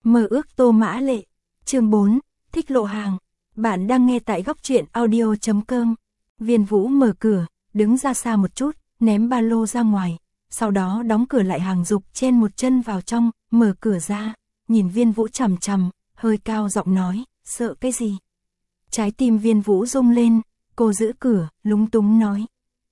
Mơ ước Tô Mã Lệ. Chương 4, thích lộ hàng. Bạn đang nghe tại góc truyện audio.com. Viên Vũ mở cửa, đứng ra xa một chút, ném ba lô ra ngoài, sau đó đóng cửa lại. Hàng Dục chen một chân vào trong, mở cửa ra, nhìn Viên Vũ chằm chằm, hơi cao giọng nói, sợ cái gì? Trái tim Viên Vũ rung lên, cô giữ cửa, lúng túng nói.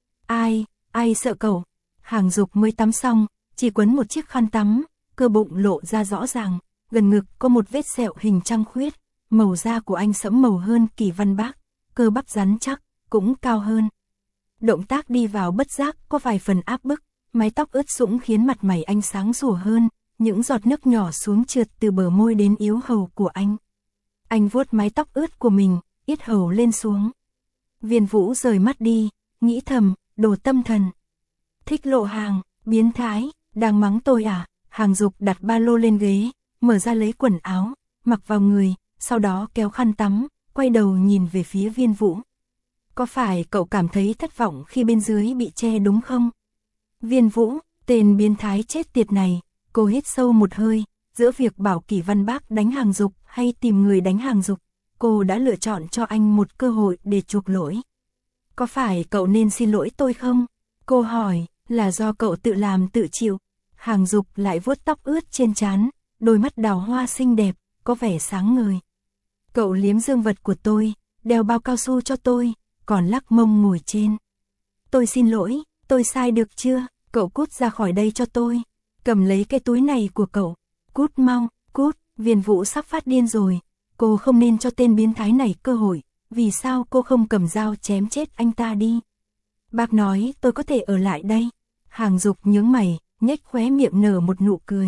Ai sợ cậu? Hàng Dục mới tắm xong, chỉ quấn một chiếc khăn tắm, cơ bụng lộ ra rõ ràng, gần ngực có một vết sẹo hình trăng khuyết, màu da của anh sẫm màu hơn Kỳ Văn Bác, cơ bắp rắn chắc, cũng cao hơn. Động tác đi vào bất giác có vài phần áp bức, mái tóc ướt sũng khiến mặt mày anh sáng sủa hơn, những giọt nước nhỏ xuống trượt từ bờ môi đến yếu hầu của anh. Anh vuốt mái tóc ướt của mình, yết hầu lên xuống. Viên Vũ rời mắt đi, nghĩ thầm, đồ tâm thần. Thích lộ hàng, biến thái, đang mắng tôi à? Hàng Dục đặt ba lô lên ghế, mở ra lấy quần áo, mặc vào người, sau đó kéo khăn tắm, quay đầu nhìn về phía Viên Vũ. Có phải cậu cảm thấy thất vọng khi bên dưới bị che đúng không? Viên Vũ, tên biến thái chết tiệt này, cô hít sâu một hơi, giữa việc bảo Kỳ Văn Bác đánh Hàng Dục hay tìm người đánh Hàng Dục, cô đã lựa chọn cho anh một cơ hội để chuộc lỗi. Có phải cậu nên xin lỗi tôi không? Cô hỏi, là do cậu tự làm tự chịu. Hàng Dục lại vuốt tóc ướt trên trán, đôi mắt đào hoa xinh đẹp, có vẻ sáng ngời. Cậu liếm dương vật của tôi, đeo bao cao su cho tôi, còn lắc mông ngồi trên. Tôi xin lỗi, tôi sai được chưa? Cậu cút ra khỏi đây cho tôi. Cầm lấy cái túi này của cậu. Cút mau, cút. Viên Vũ sắp phát điên rồi. Cô không nên cho tên biến thái này cơ hội. Vì sao cô không cầm dao chém chết anh ta đi? Bác nói tôi có thể ở lại đây. Hàng Dục nhướng mày, nhếch khóe miệng nở một nụ cười.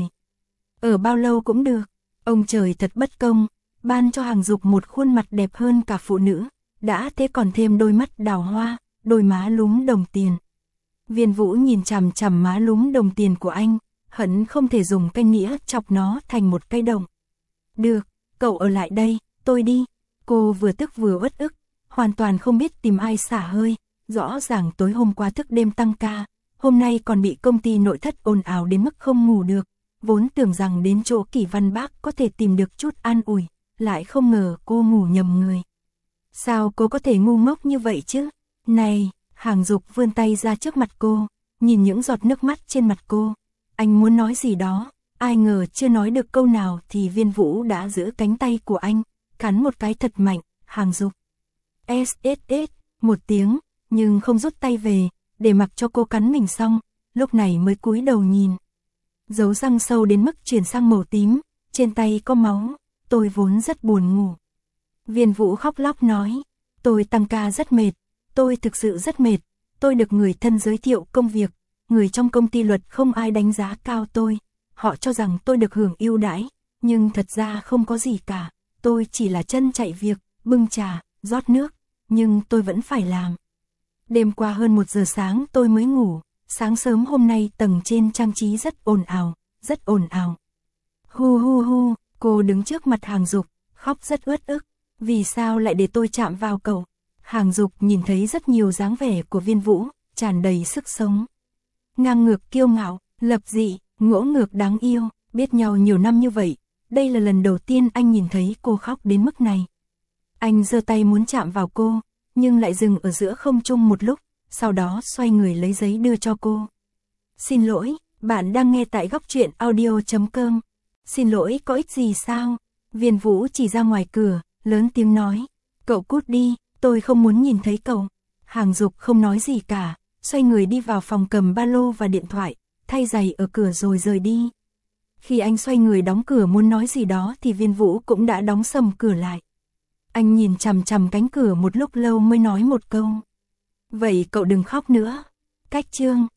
Ở bao lâu cũng được. Ông trời thật bất công, ban cho Hàng Dục một khuôn mặt đẹp hơn cả phụ nữ, đã thế còn thêm đôi mắt đào hoa, đôi má lúm đồng tiền. Viên Vũ nhìn chằm chằm má lúm đồng tiền của anh, hận không thể dùng cây nĩa chọc nó thành một cây đồng. Được, cậu ở lại đây, tôi đi. Cô vừa tức vừa uất ức, hoàn toàn không biết tìm ai xả hơi, rõ ràng tối hôm qua thức đêm tăng ca, hôm nay còn bị công ty nội thất ồn ào đến mức không ngủ được, vốn tưởng rằng đến chỗ Kỳ Văn Bác có thể tìm được chút an ủi, lại không ngờ cô ngủ nhầm người. Sao cô có thể ngu ngốc như vậy chứ? Này, Hàng Dục vươn tay ra trước mặt cô, nhìn những giọt nước mắt trên mặt cô. Anh muốn nói gì đó, ai ngờ chưa nói được câu nào thì Viên Vũ đã giữ cánh tay của anh, cắn một cái thật mạnh. Hàng Dục SSS một tiếng, nhưng không rút tay về, để mặc cho cô cắn mình xong, lúc này mới cúi đầu nhìn. Dấu răng sâu đến mức chuyển sang màu tím, trên tay có máu, tôi vốn rất buồn ngủ. Viên Vũ khóc lóc nói, tôi tăng ca rất mệt, tôi thực sự rất mệt, tôi được người thân giới thiệu công việc, người trong công ty luật không ai đánh giá cao tôi, họ cho rằng tôi được hưởng ưu đãi, nhưng thật ra không có gì cả, tôi chỉ là chân chạy việc, bưng trà, rót nước, nhưng tôi vẫn phải làm. Đêm qua hơn 1 giờ sáng tôi mới ngủ, sáng sớm hôm nay tầng trên trang trí rất ồn ào, rất ồn ào. Hu hu hu, cô đứng trước mặt Hàng Dục, khóc rất uất ức, vì sao lại để tôi chạm vào cậu? Hàng Dục nhìn thấy rất nhiều dáng vẻ của Viên Vũ, tràn đầy sức sống. Ngang ngược kiêu ngạo, lập dị, ngỗ ngược đáng yêu, biết nhau nhiều năm như vậy, đây là lần đầu tiên anh nhìn thấy cô khóc đến mức này. Anh giơ tay muốn chạm vào cô, nhưng lại dừng ở giữa không trung một lúc, sau đó xoay người lấy giấy đưa cho cô. Xin lỗi, bạn đang nghe tại góc truyện audio.com. Xin lỗi có ích gì sao? Viên Vũ chỉ ra ngoài cửa, lớn tiếng nói. Cậu cút đi, tôi không muốn nhìn thấy cậu. Hàng Dục không nói gì cả, xoay người đi vào phòng cầm ba lô và điện thoại, thay giày ở cửa rồi rời đi. Khi anh xoay người đóng cửa muốn nói gì đó thì Viên Vũ cũng đã đóng sầm cửa lại. Anh nhìn chằm chằm cánh cửa một lúc lâu mới nói một câu. Vậy cậu đừng khóc nữa. Cách chương.